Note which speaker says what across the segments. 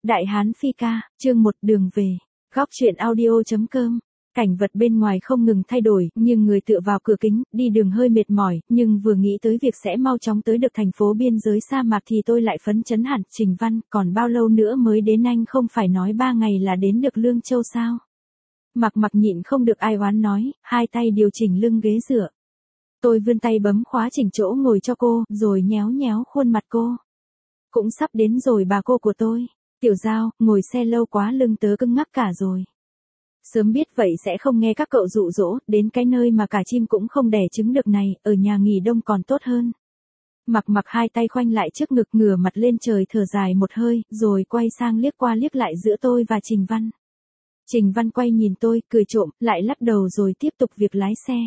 Speaker 1: Đại Hán Phi Ca, chương 1 đường về. Góc truyện audio.com. Cảnh vật bên ngoài không ngừng thay đổi, nhưng người tựa vào cửa kính, đi đường hơi mệt mỏi, nhưng vừa nghĩ tới việc sẽ mau chóng tới được thành phố biên giới sa mạc thì tôi lại phấn chấn hẳn. Trình Văn, còn bao lâu nữa mới đến, anh không phải nói 3 ngày là đến được Lương Châu sao? Mặc nhịn không được ai oán nói, hai tay điều chỉnh lưng ghế dựa. Tôi vươn tay bấm khóa chỉnh chỗ ngồi cho cô, rồi nhéo nhéo khuôn mặt cô. Cũng sắp đến rồi bà cô của tôi. Tiểu Giao, ngồi xe lâu quá lưng tớ cứng ngắc cả rồi. Sớm biết vậy sẽ không nghe các cậu dụ dỗ, đến cái nơi mà cả chim cũng không đẻ trứng được này, ở nhà nghỉ đông còn tốt hơn. Mặc hai tay khoanh lại trước ngực, ngửa mặt lên trời thở dài một hơi, rồi quay sang liếc qua liếc lại giữa tôi và Trình Văn. Trình Văn quay nhìn tôi, cười trộm, lại lắc đầu rồi tiếp tục việc lái xe.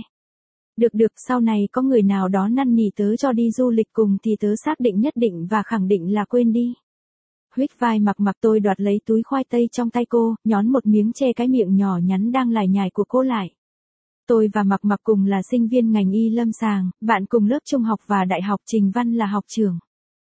Speaker 1: Được, sau này có người nào đó năn nỉ tớ cho đi du lịch cùng thì tớ xác định nhất định và khẳng định là quên đi. Huých vai mặc tôi đoạt lấy túi khoai tây trong tay cô, nhón một miếng che cái miệng nhỏ nhắn đang lải nhải của cô lại. Tôi và mặc cùng là sinh viên ngành y lâm sàng, bạn cùng lớp trung học và đại học, Trình Văn là học trưởng.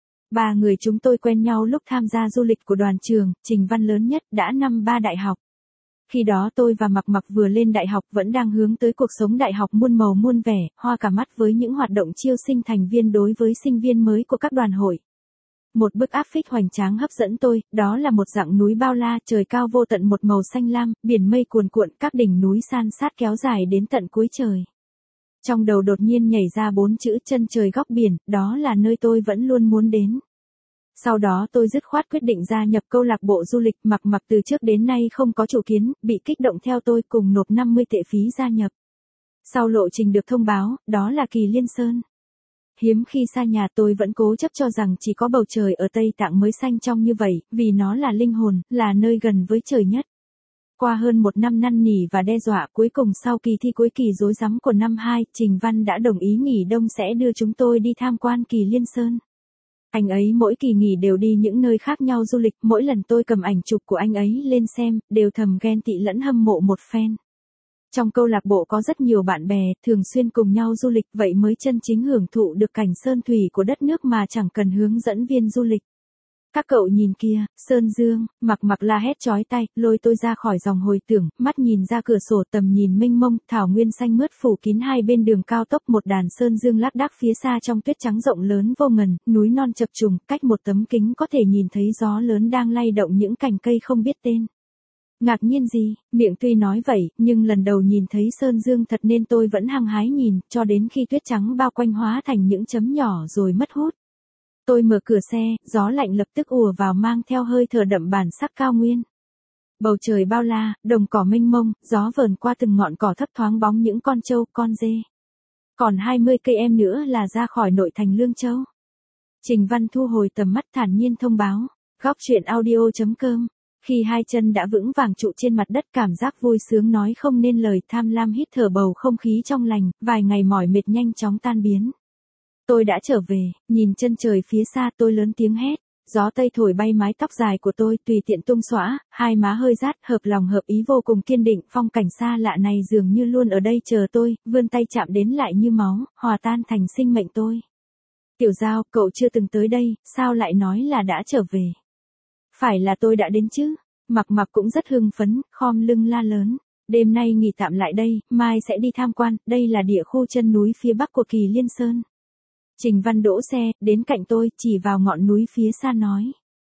Speaker 1: Ba người chúng tôi quen nhau lúc tham gia du lịch của đoàn trường, Trình Văn lớn nhất đã năm 3 đại học. Khi đó tôi và mặc vừa lên đại học, vẫn đang hướng tới cuộc sống đại học muôn màu muôn vẻ, hoa cả mắt với những hoạt động chiêu sinh thành viên đối với sinh viên mới của các đoàn hội. Một bức áp phích hoành tráng hấp dẫn tôi, đó là một dặng núi bao la, trời cao vô tận một màu xanh lam, biển mây cuồn cuộn, các đỉnh núi san sát kéo dài đến tận cuối trời. Trong đầu đột nhiên nhảy ra 4 chữ chân trời góc biển, đó là nơi tôi vẫn luôn muốn đến. Sau đó tôi dứt khoát quyết định gia nhập câu lạc bộ du lịch. Mặc từ trước đến nay không có chủ kiến, bị kích động theo tôi cùng nộp 50 tệ phí gia nhập. Sau lộ trình được thông báo, đó là Kỳ Liên Sơn. Hiếm khi xa nhà, tôi vẫn cố chấp cho rằng chỉ có bầu trời ở Tây Tạng mới xanh trong như vậy, vì nó là linh hồn, là nơi gần với trời nhất. Qua hơn 1 năm năn nỉ và đe dọa, cuối cùng sau kỳ thi cuối kỳ rối rắm của năm 2, Trình Văn đã đồng ý nghỉ đông sẽ đưa chúng tôi đi tham quan Kỳ Liên Sơn. Anh ấy mỗi kỳ nghỉ đều đi những nơi khác nhau du lịch, mỗi lần tôi cầm ảnh chụp của anh ấy lên xem, đều thầm ghen tị lẫn hâm mộ một phen. Trong câu lạc bộ có rất nhiều bạn bè, thường xuyên cùng nhau du lịch, vậy mới chân chính hưởng thụ được cảnh sơn thủy của đất nước mà chẳng cần hướng dẫn viên du lịch. Các cậu nhìn kia, Sơn Dương, mặc la hét chói tai, lôi tôi ra khỏi dòng hồi tưởng, mắt nhìn ra cửa sổ, tầm nhìn mênh mông, thảo nguyên xanh mướt phủ kín hai bên đường cao tốc, một đàn Sơn Dương lác đác phía xa trong tuyết trắng rộng lớn vô ngần, núi non chập trùng, cách một tấm kính có thể nhìn thấy gió lớn đang lay động những cành cây không biết tên. Ngạc nhiên gì, miệng tuy nói vậy, nhưng lần đầu nhìn thấy Sơn Dương thật nên tôi vẫn hăng hái nhìn, cho đến khi tuyết trắng bao quanh hóa thành những chấm nhỏ rồi mất hút. Tôi mở cửa xe, gió lạnh lập tức ùa vào mang theo hơi thở đậm bản sắc cao nguyên. Bầu trời bao la, đồng cỏ mênh mông, gió vờn qua từng ngọn cỏ thấp thoáng bóng những con trâu, con dê. Còn 20 cây em nữa là ra khỏi nội thành Lương Châu. Trình Văn thu hồi tầm mắt thản nhiên thông báo, góc truyện audio.com. Khi hai chân đã vững vàng trụ trên mặt đất, cảm giác vui sướng nói không nên lời, tham lam hít thở bầu không khí trong lành, vài ngày mỏi mệt nhanh chóng tan biến. Tôi đã trở về, nhìn chân trời phía xa tôi lớn tiếng hét, gió tây thổi bay mái tóc dài của tôi tùy tiện tung xõa, hai má hơi rát, hợp lòng hợp ý vô cùng kiên định, phong cảnh xa lạ này dường như luôn ở đây chờ tôi, vươn tay chạm đến lại như máu, hòa tan thành sinh mệnh tôi. Tiểu Giao, cậu chưa từng tới đây, sao lại nói là đã trở về? Phải là tôi đã đến chứ? Mặc cũng rất hưng phấn, khom lưng la lớn. Đêm nay nghỉ tạm lại đây, mai sẽ đi tham quan, đây là địa khu chân núi phía bắc của Kỳ Liên Sơn. Trình Văn đỗ xe, đến cạnh tôi, chỉ vào ngọn núi phía xa nói.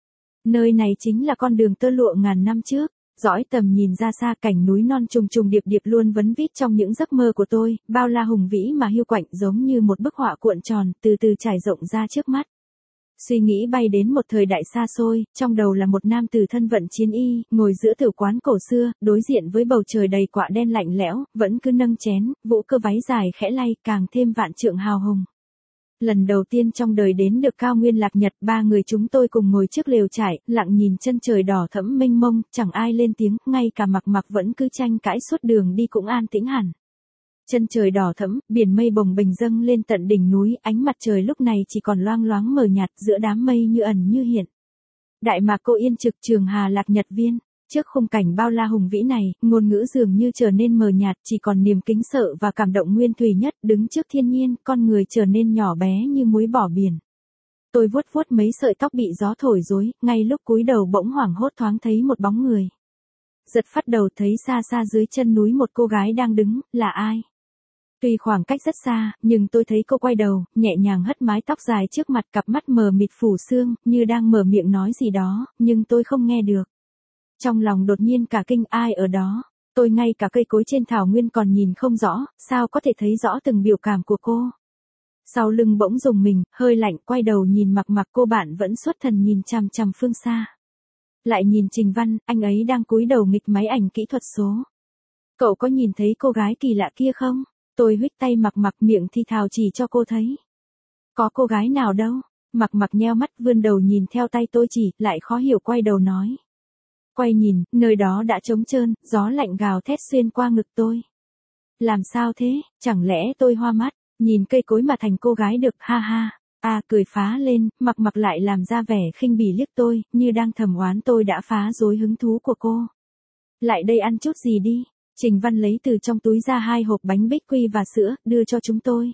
Speaker 1: Nơi này chính là con đường tơ lụa ngàn năm trước. Dõi tầm nhìn ra xa, cảnh núi non trùng trùng điệp điệp luôn vấn vít trong những giấc mơ của tôi, bao la hùng vĩ mà hiu quạnh giống như một bức họa cuộn tròn, từ từ trải rộng ra trước mắt. Suy nghĩ bay đến một thời đại xa xôi, trong đầu là một nam tử thân vận chiến y, ngồi giữa tử quán cổ xưa, đối diện với bầu trời đầy quạ đen lạnh lẽo, vẫn cứ nâng chén, vũ cơ váy dài khẽ lay, càng thêm vạn trượng hào hùng. Lần đầu tiên trong đời đến được cao nguyên Lạc Nhật, ba người chúng tôi cùng ngồi trước lều trại, lặng nhìn chân trời đỏ thẫm mênh mông, chẳng ai lên tiếng, ngay cả mặc vẫn cứ tranh cãi suốt đường đi cũng an tĩnh hẳn. Chân trời đỏ thẫm, biển mây bồng bềnh dâng lên tận đỉnh núi, ánh mặt trời lúc này chỉ còn loang loáng mờ nhạt giữa đám mây như ẩn như hiện. Đại mạc Cô Yên Trực, Trường Hà Lạc Nhật Viên. Trước khung cảnh bao la hùng vĩ này, ngôn ngữ dường như trở nên mờ nhạt, chỉ còn niềm kính sợ và cảm động nguyên thủy nhất, đứng trước thiên nhiên, con người trở nên nhỏ bé như muối bỏ biển. Tôi vuốt vuốt mấy sợi tóc bị gió thổi rối, ngay lúc cúi đầu bỗng hoảng hốt thoáng thấy một bóng người. Giật phát đầu thấy xa xa dưới chân núi một cô gái đang đứng, là ai? Tuy khoảng cách rất xa, nhưng tôi thấy cô quay đầu, nhẹ nhàng hất mái tóc dài trước mặt, cặp mắt mờ mịt phủ sương, như đang mở miệng nói gì đó, nhưng tôi không nghe được. Trong lòng đột nhiên cả kinh, ai ở đó? Tôi ngay cả cây cối trên thảo nguyên còn nhìn không rõ, sao có thể thấy rõ từng biểu cảm của cô? Sau lưng bỗng rùng mình, hơi lạnh, quay đầu nhìn Mặc Mặc, cô bạn vẫn xuất thần nhìn chằm chằm phương xa. Lại nhìn Trình Văn, anh ấy đang cúi đầu nghịch máy ảnh kỹ thuật số. Cậu có nhìn thấy cô gái kỳ lạ kia không? Tôi huých tay Mặc Mặc, miệng thì thào chỉ cho cô thấy. Có cô gái nào đâu? Mặc Mặc nheo mắt vươn đầu nhìn theo tay tôi chỉ, lại khó hiểu quay đầu nói. Quay nhìn, nơi đó đã trống trơn, gió lạnh gào thét xuyên qua ngực tôi. Làm sao thế, chẳng lẽ tôi hoa mắt, nhìn cây cối mà thành cô gái được, ha ha. Cười phá lên, Mặc Mặc lại làm ra vẻ khinh bỉ liếc tôi, như đang thầm oán tôi đã phá rối hứng thú của cô. Lại đây ăn chút gì đi. Trình Văn lấy từ trong túi ra 2 hộp bánh bích quy và sữa, đưa cho chúng tôi.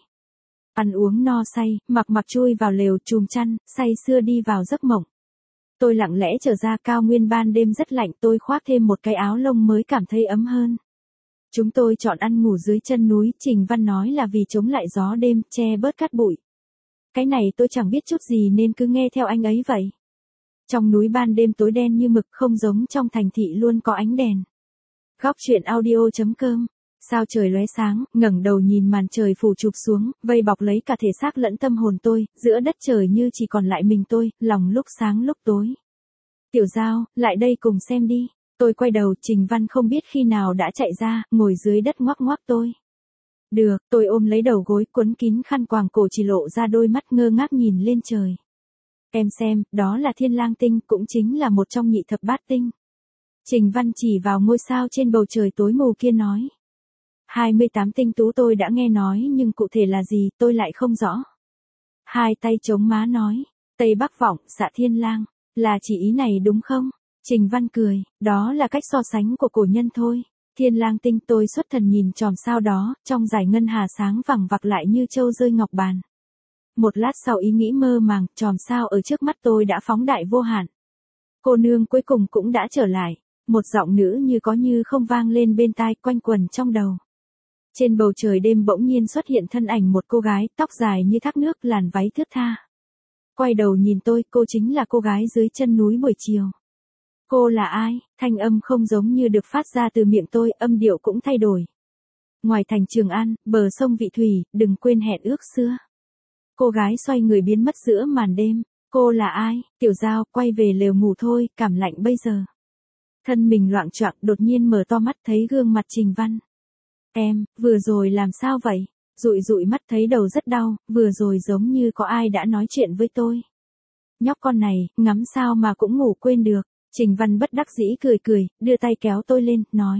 Speaker 1: Ăn uống no say, Mặc Mặc chui vào lều chùm chăn, say sưa đi vào giấc mộng. Tôi lặng lẽ trở ra, cao nguyên ban đêm rất lạnh, tôi khoác thêm một cái áo lông mới cảm thấy ấm hơn. Chúng tôi chọn ăn ngủ dưới chân núi, Trình Văn nói là vì chống lại gió đêm, che bớt cát bụi. Cái này tôi chẳng biết chút gì nên cứ nghe theo anh ấy vậy. Trong núi ban đêm tối đen như mực, không giống trong thành thị luôn có ánh đèn. Góc truyện audio.com. Sao trời lóe sáng, ngẩng đầu nhìn màn trời phủ chụp xuống, vây bọc lấy cả thể xác lẫn tâm hồn tôi, giữa đất trời như chỉ còn lại mình tôi, lòng lúc sáng lúc tối. Tiểu Giao, lại đây cùng xem đi. Tôi quay đầu, Trình Văn không biết khi nào đã chạy ra, ngồi dưới đất ngoắc ngoắc tôi. Được, tôi ôm lấy đầu gối, quấn kín khăn quàng cổ, chỉ lộ ra đôi mắt ngơ ngác nhìn lên trời. Em xem, đó là Thiên Lang tinh, cũng chính là một trong nhị thập bát tinh. Trình Văn chỉ vào ngôi sao trên bầu trời tối mù kia nói. 28 tinh tú tôi đã nghe nói, nhưng cụ thể là gì tôi lại không rõ. Hai tay chống má nói. Tây Bắc Vọng, xạ Thiên Lang. Là chỉ ý này đúng không? Trình Văn cười. Đó là cách so sánh của cổ nhân thôi. Thiên Lang tinh, tôi xuất thần nhìn chòm sao đó, trong dải ngân hà sáng vằng vặc lại như châu rơi ngọc bàn. Một lát sau ý nghĩ mơ màng, chòm sao ở trước mắt tôi đã phóng đại vô hạn. Cô nương cuối cùng cũng đã trở lại. Một giọng nữ như có như không vang lên bên tai, quanh quẩn trong đầu. Trên bầu trời đêm bỗng nhiên xuất hiện thân ảnh một cô gái, tóc dài như thác nước, làn váy thướt tha. Quay đầu nhìn tôi, cô chính là cô gái dưới chân núi buổi chiều. Cô là ai? Thanh âm không giống như được phát ra từ miệng tôi, âm điệu cũng thay đổi. Ngoài thành Trường An, bờ sông Vị Thủy, đừng quên hẹn ước xưa. Cô gái xoay người biến mất giữa màn đêm. Cô là ai? Tiểu Giao, quay về lều ngủ thôi, cảm lạnh bây giờ. Thân mình loạng choạng, đột nhiên mở to mắt thấy gương mặt Trình Văn. Em, vừa rồi làm sao vậy? Dụi dụi mắt thấy đầu rất đau, vừa rồi giống như có ai đã nói chuyện với tôi. Nhóc con này, ngắm sao mà cũng ngủ quên được. Trình Văn bất đắc dĩ cười cười, đưa tay kéo tôi lên, nói.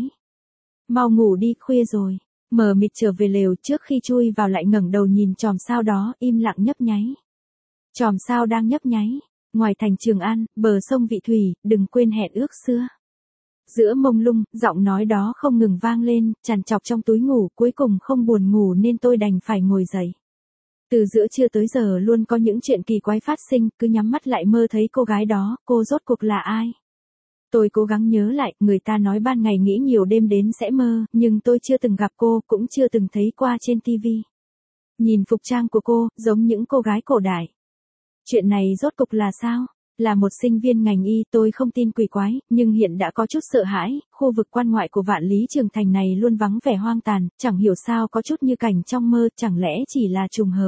Speaker 1: Mau ngủ đi, khuya rồi. Mờ mịt trở về lều, trước khi chui vào lại ngẩng đầu nhìn chòm sao đó, im lặng nhấp nháy. Chòm sao đang nhấp nháy. Ngoài thành Trường An, bờ sông Vị Thủy, đừng quên hẹn ước xưa. Giữa mông lung, giọng nói đó không ngừng vang lên, trằn trọc trong túi ngủ, cuối cùng không buồn ngủ nên tôi đành phải ngồi dậy. Từ giữa trưa tới giờ luôn có những chuyện kỳ quái phát sinh, cứ nhắm mắt lại mơ thấy cô gái đó, cô rốt cuộc là ai? Tôi cố gắng nhớ lại, người ta nói ban ngày nghĩ nhiều đêm đến sẽ mơ, nhưng tôi chưa từng gặp cô, cũng chưa từng thấy qua trên tivi. Nhìn phục trang của cô, giống những cô gái cổ đại. Chuyện này rốt cuộc là sao? Là một sinh viên ngành y, tôi không tin quỷ quái, nhưng hiện đã có chút sợ hãi, khu vực quan ngoại của Vạn Lý Trường Thành này luôn vắng vẻ hoang tàn, chẳng hiểu sao có chút như cảnh trong mơ, chẳng lẽ chỉ là trùng hợp.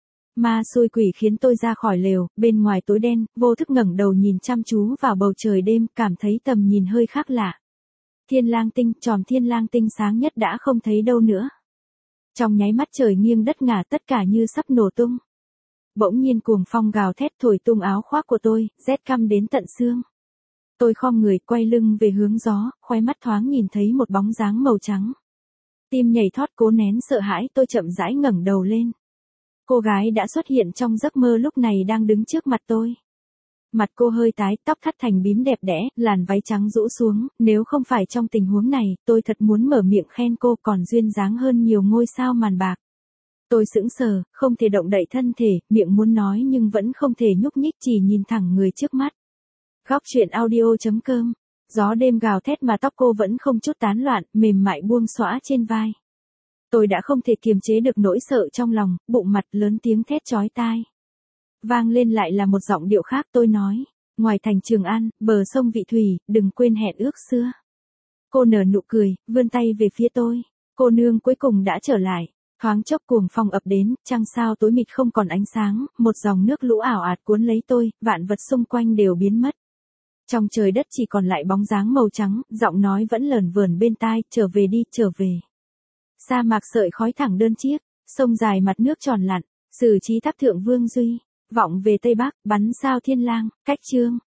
Speaker 1: Ma xui quỷ khiến tôi ra khỏi lều, bên ngoài tối đen, vô thức ngẩng đầu nhìn chăm chú vào bầu trời đêm, cảm thấy tầm nhìn hơi khác lạ. Thiên Lang tinh, chòm Thiên Lang tinh sáng nhất đã không thấy đâu nữa. Trong nháy mắt trời nghiêng đất ngả, tất cả như sắp nổ tung. Bỗng nhiên cuồng phong gào thét thổi tung áo khoác của tôi, rét căm đến tận xương. Tôi khom người, quay lưng về hướng gió, khóe mắt thoáng nhìn thấy một bóng dáng màu trắng. Tim nhảy thót, cố nén sợ hãi, tôi chậm rãi ngẩng đầu lên. Cô gái đã xuất hiện trong giấc mơ lúc này đang đứng trước mặt tôi. Mặt cô hơi tái, tóc thắt thành bím đẹp đẽ, làn váy trắng rũ xuống, nếu không phải trong tình huống này, tôi thật muốn mở miệng khen cô còn duyên dáng hơn nhiều ngôi sao màn bạc. Tôi sững sờ, không thể động đậy thân thể, miệng muốn nói nhưng vẫn không thể nhúc nhích, chỉ nhìn thẳng người trước mắt. Góc truyện audio.com. Gió đêm gào thét mà tóc cô vẫn không chút tán loạn, mềm mại buông xõa trên vai. Tôi đã không thể kiềm chế được nỗi sợ trong lòng, bụng mặt lớn tiếng thét chói tai. Vang lên lại là một giọng điệu khác, tôi nói. Ngoài thành Trường An, bờ sông Vị Thủy, đừng quên hẹn ước xưa. Cô nở nụ cười, vươn tay về phía tôi. Cô nương cuối cùng đã trở lại. Thoáng chốc cuồng phong ập đến, trăng sao tối mịt không còn ánh sáng, một dòng nước lũ ảo ạt cuốn lấy tôi, vạn vật xung quanh đều biến mất. Trong trời đất chỉ còn lại bóng dáng màu trắng, giọng nói vẫn lởn vởn bên tai, trở về đi, trở về. Sa mạc sợi khói thẳng đơn chiếc, sông dài mặt nước tròn lặn, sử trí tháp thượng Vương Duy, vọng về Tây Bắc, bắn sao thiên lang, cách chương.